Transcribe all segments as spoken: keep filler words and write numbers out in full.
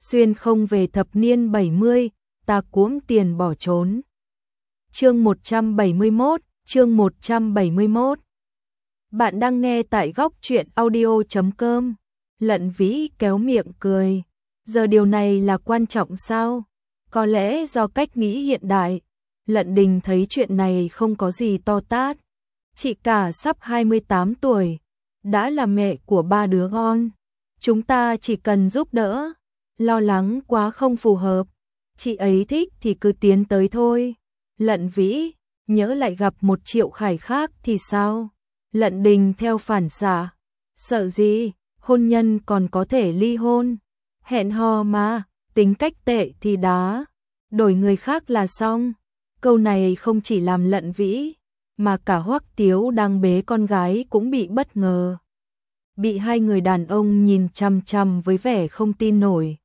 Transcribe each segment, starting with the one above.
xuyên không về thập niên bảy mươi, ta cuỗm tiền bỏ trốn. Chương một trăm bảy mươi mốt, chương một trăm bảy mươi mốt. Bạn đang nghe tại góc truyện audio chấm com. Lận Vĩ kéo miệng cười. Giờ điều này là quan trọng sao? Có lẽ do cách nghĩ hiện đại. Lận Đình thấy chuyện này không có gì to tát. Chị cả sắp hai mươi tám tuổi, đã là mẹ của ba đứa con. Chúng ta chỉ cần giúp đỡ, lo lắng quá không phù hợp. Chị ấy thích thì cứ tiến tới thôi. Lận Vĩ, nhớ lại gặp một Triệu Khải khác thì sao? Lận Đình theo phản xạ. Sợ gì, hôn nhân còn có thể ly hôn. Hẹn hò mà, tính cách tệ thì đá. Đổi người khác là xong. Câu này không chỉ làm Lận Vĩ, mà cả Hoắc Tiếu đang bế con gái cũng bị bất ngờ. Bị hai người đàn ông nhìn chằm chằm với vẻ không tin nổi.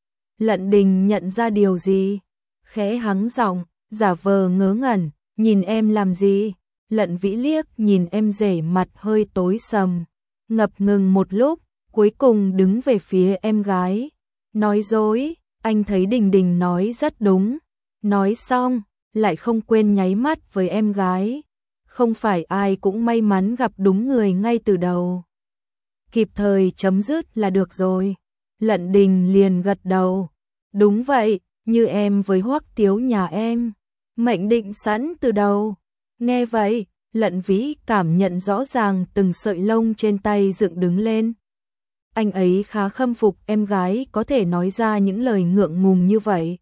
Lận Đình nhận ra điều gì? Khẽ hắng giọng, giả vờ ngớ ngẩn, nhìn em làm gì? Lận Vĩ liếc nhìn em rể mặt hơi tối sầm, ngập ngừng một lúc, cuối cùng đứng về phía em gái. Nói dối, anh thấy Đình Đình nói rất đúng. Nói xong, lại không quên nháy mắt với em gái. Không phải ai cũng may mắn gặp đúng người ngay từ đầu. Kịp thời chấm dứt là được rồi. Lận Đình liền gật đầu. Đúng vậy, như em với Hoắc Tiếu nhà em. Mệnh định sẵn từ đầu. Nghe vậy, Lận Vĩ cảm nhận rõ ràng từng sợi lông trên tay dựng đứng lên. Anh ấy khá khâm phục em gái có thể nói ra những lời ngượng ngùng như vậy.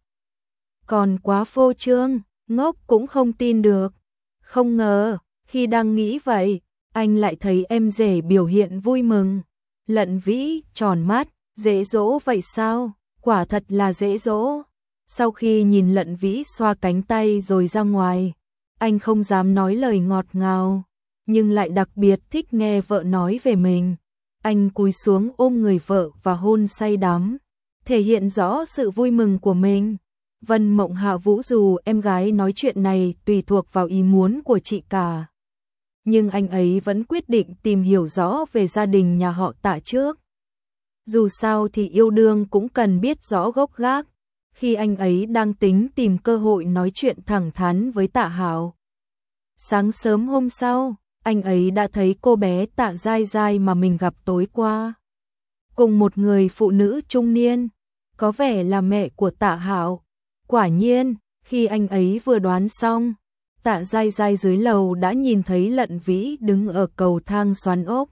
Còn quá phô trương, ngốc cũng không tin được. Không ngờ, khi đang nghĩ vậy, anh lại thấy em rể biểu hiện vui mừng. Lận Vĩ tròn mắt, dễ dỗ vậy sao? Quả thật là dễ dỗ. Sau khi nhìn Lận Vĩ xoa cánh tay rồi ra ngoài, anh không dám nói lời ngọt ngào, nhưng lại đặc biệt thích nghe vợ nói về mình. Anh cúi xuống ôm người vợ và hôn say đắm, thể hiện rõ sự vui mừng của mình. Vân Mộng Hạ Vũ dù em gái nói chuyện này tùy thuộc vào ý muốn của chị cả, nhưng anh ấy vẫn quyết định tìm hiểu rõ về gia đình nhà họ Tạ trước. Dù sao thì yêu đương cũng cần biết rõ gốc gác. Khi anh ấy đang tính tìm cơ hội nói chuyện thẳng thắn với Tạ Hảo. Sáng sớm hôm sau, anh ấy đã thấy cô bé Tạ Giai Giai mà mình gặp tối qua, cùng một người phụ nữ trung niên, có vẻ là mẹ của Tạ Hảo. Quả nhiên, khi anh ấy vừa đoán xong, Tạ Giai Giai dưới lầu đã nhìn thấy Lận Vĩ đứng ở cầu thang xoắn ốc.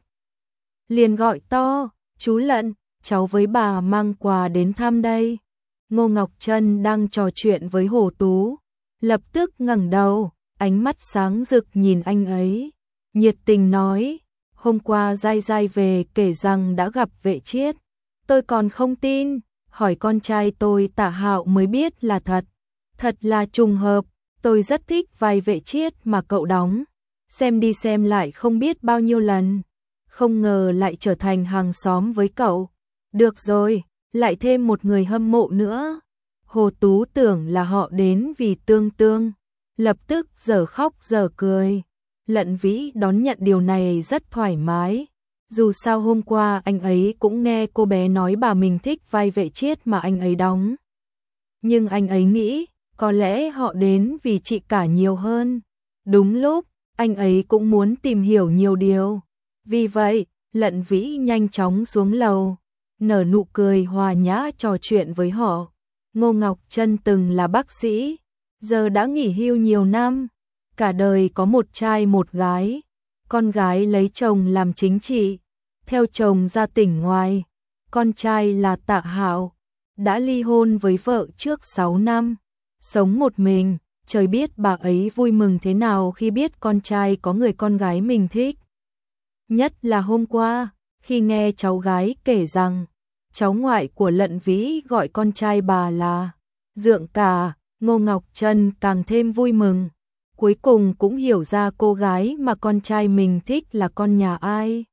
Liền gọi to, chú Lận, cháu với bà mang quà đến thăm đây. Ngô Ngọc Trân đang trò chuyện với Hồ Tú, lập tức ngẩng đầu, ánh mắt sáng rực nhìn anh ấy, nhiệt tình nói, hôm qua Giai Giai về kể rằng đã gặp Vệ Chiết. Tôi còn không tin, hỏi con trai tôi Tạ Hạo mới biết là thật. Thật là trùng hợp, tôi rất thích vai Vệ Chiết mà cậu đóng, xem đi xem lại không biết bao nhiêu lần, không ngờ lại trở thành hàng xóm với cậu. Được rồi, lại thêm một người hâm mộ nữa. Hồ Tú tưởng là họ đến vì Tương Tương, lập tức giờ khóc giờ cười. Lận Vĩ đón nhận điều này rất thoải mái. Dù sao hôm qua anh ấy cũng nghe cô bé nói bà mình thích vai Vệ Chiết mà anh ấy đóng. Nhưng anh ấy nghĩ, có lẽ họ đến vì chị cả nhiều hơn. Đúng lúc, anh ấy cũng muốn tìm hiểu nhiều điều. Vì vậy, Lận Vĩ nhanh chóng xuống lầu, nở nụ cười hòa nhã trò chuyện với họ. Ngô Ngọc Trân từng là bác sĩ, giờ đã nghỉ hưu nhiều năm, cả đời có một trai một gái. Con gái lấy chồng làm chính trị, theo chồng ra tỉnh ngoài. Con trai là Tạ Hạo, đã ly hôn với vợ trước sáu năm, sống một mình. Trời biết bà ấy vui mừng thế nào khi biết con trai có người con gái mình thích. Nhất là hôm qua, khi nghe cháu gái kể rằng cháu ngoại của Lận Vĩ gọi con trai bà là Dượng Cả, Ngô Ngọc Trân càng thêm vui mừng. Cuối cùng cũng hiểu ra cô gái mà con trai mình thích là con nhà ai.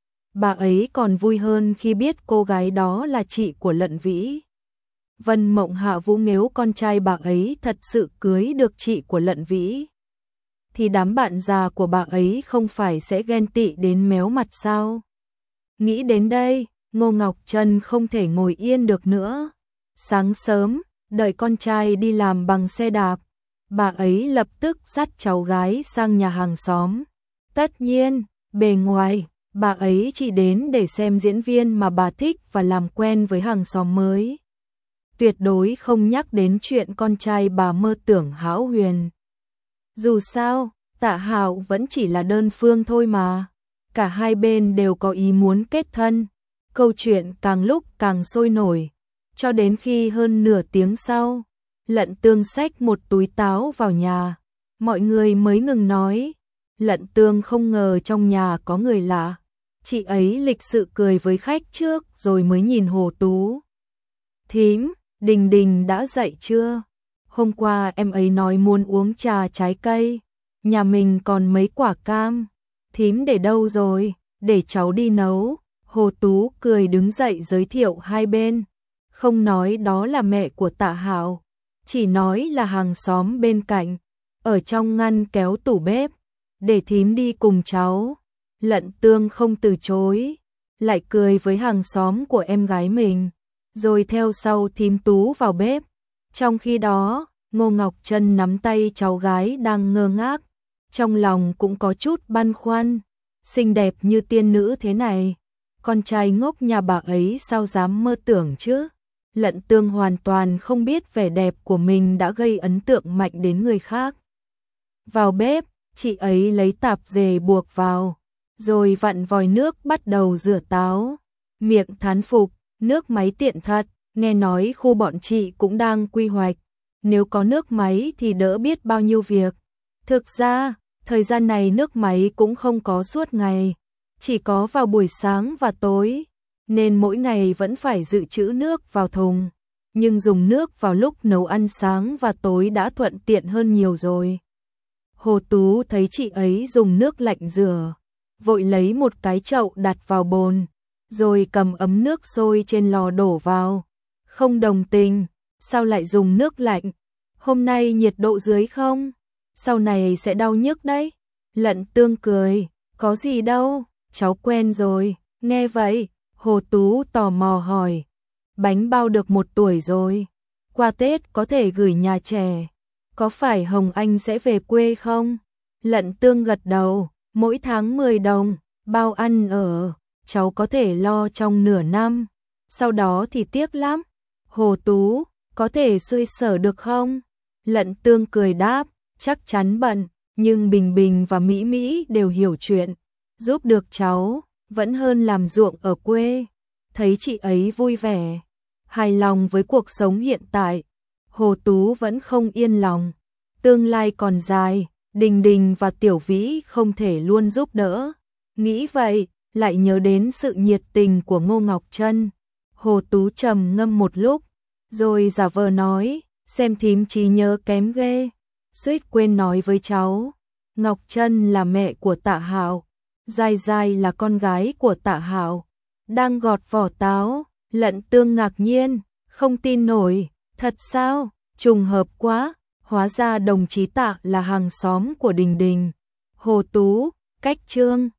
Bà ấy còn vui hơn khi biết cô gái đó là chị của Lận Vĩ. Vân Mộng Hạ Vũ nếu con trai bà ấy thật sự cưới được chị của Lận Vĩ, thì đám bạn già của bà ấy không phải sẽ ghen tị đến méo mặt sao? Nghĩ đến đây, Ngô Ngọc Trân không thể ngồi yên được nữa. Sáng sớm, đợi con trai đi làm bằng xe đạp, bà ấy lập tức dắt cháu gái sang nhà hàng xóm. Tất nhiên, bề ngoài, bà ấy chỉ đến để xem diễn viên mà bà thích và làm quen với hàng xóm mới. Tuyệt đối không nhắc đến chuyện con trai bà mơ tưởng hão huyền. Dù sao, Tạ Hạo vẫn chỉ là đơn phương thôi mà. Cả hai bên đều có ý muốn kết thân. Câu chuyện càng lúc càng sôi nổi. Cho đến khi hơn nửa tiếng sau, Lận Tương xách một túi táo vào nhà. Mọi người mới ngừng nói. Lận Tương không ngờ trong nhà có người lạ. Chị ấy lịch sự cười với khách trước rồi mới nhìn Hồ Tú. Thím, Đình Đình đã dậy chưa? Hôm qua em ấy nói muốn uống trà trái cây. Nhà mình còn mấy quả cam. Thím để đâu rồi? Để cháu đi nấu. Hồ Tú cười đứng dậy giới thiệu hai bên. Không nói đó là mẹ của Tạ Hạo, chỉ nói là hàng xóm bên cạnh. Ở trong ngăn kéo tủ bếp. Để thím đi cùng cháu. Lận Tương không từ chối, lại cười với hàng xóm của em gái mình, rồi theo sau thím Tú vào bếp. Trong khi đó, Ngô Ngọc Trân nắm tay cháu gái đang ngơ ngác, trong lòng cũng có chút băn khoăn. Xinh đẹp như tiên nữ thế này, con trai ngốc nhà bà ấy sao dám mơ tưởng chứ? Lận Tương hoàn toàn không biết vẻ đẹp của mình đã gây ấn tượng mạnh đến người khác. Vào bếp, chị ấy lấy tạp dề buộc vào, rồi vặn vòi nước bắt đầu rửa táo. Miệng thán phục, nước máy tiện thật, nghe nói khu bọn chị cũng đang quy hoạch. Nếu có nước máy thì đỡ biết bao nhiêu việc. Thực ra, thời gian này nước máy cũng không có suốt ngày, chỉ có vào buổi sáng và tối, nên mỗi ngày vẫn phải dự trữ nước vào thùng. Nhưng dùng nước vào lúc nấu ăn sáng và tối đã thuận tiện hơn nhiều rồi. Hồ Tú thấy chị ấy dùng nước lạnh rửa, vội lấy một cái chậu đặt vào bồn, rồi cầm ấm nước sôi trên lò đổ vào. Không đồng tình, sao lại dùng nước lạnh? Hôm nay nhiệt độ dưới không? Sau này sẽ đau nhức đấy. Lận Tương cười, có gì đâu, cháu quen rồi. Nghe vậy, Hồ Tú tò mò hỏi, bánh bao được một tuổi rồi, qua Tết có thể gửi nhà trẻ. Có phải Hồng Anh sẽ về quê không? Lận Tương gật đầu, mỗi tháng mười đồng, bao ăn ở, cháu có thể lo trong nửa năm, sau đó thì tiếc lắm. Hồ Tú, có thể xoay sở được không? Lận Tương cười đáp, chắc chắn bận, nhưng Bình Bình và Mỹ Mỹ đều hiểu chuyện, giúp được cháu, vẫn hơn làm ruộng ở quê. Thấy chị ấy vui vẻ, hài lòng với cuộc sống hiện tại, Hồ Tú vẫn không yên lòng. Tương lai còn dài, Đình Đình và Tiểu Vĩ không thể luôn giúp đỡ. Nghĩ vậy, lại nhớ đến sự nhiệt tình của Ngô Ngọc Trân. Hồ Tú trầm ngâm một lúc, rồi giả vờ nói, xem thím trí nhớ kém ghê, suýt quên nói với cháu. Ngọc Trân là mẹ của Tạ Hạo, Giai Giai là con gái của Tạ Hạo. Đang gọt vỏ táo, Lận Tương ngạc nhiên, không tin nổi, thật sao? Trùng hợp quá, hóa ra đồng chí Tạ là hàng xóm của Đình Đình. Hồ Tú, cách chương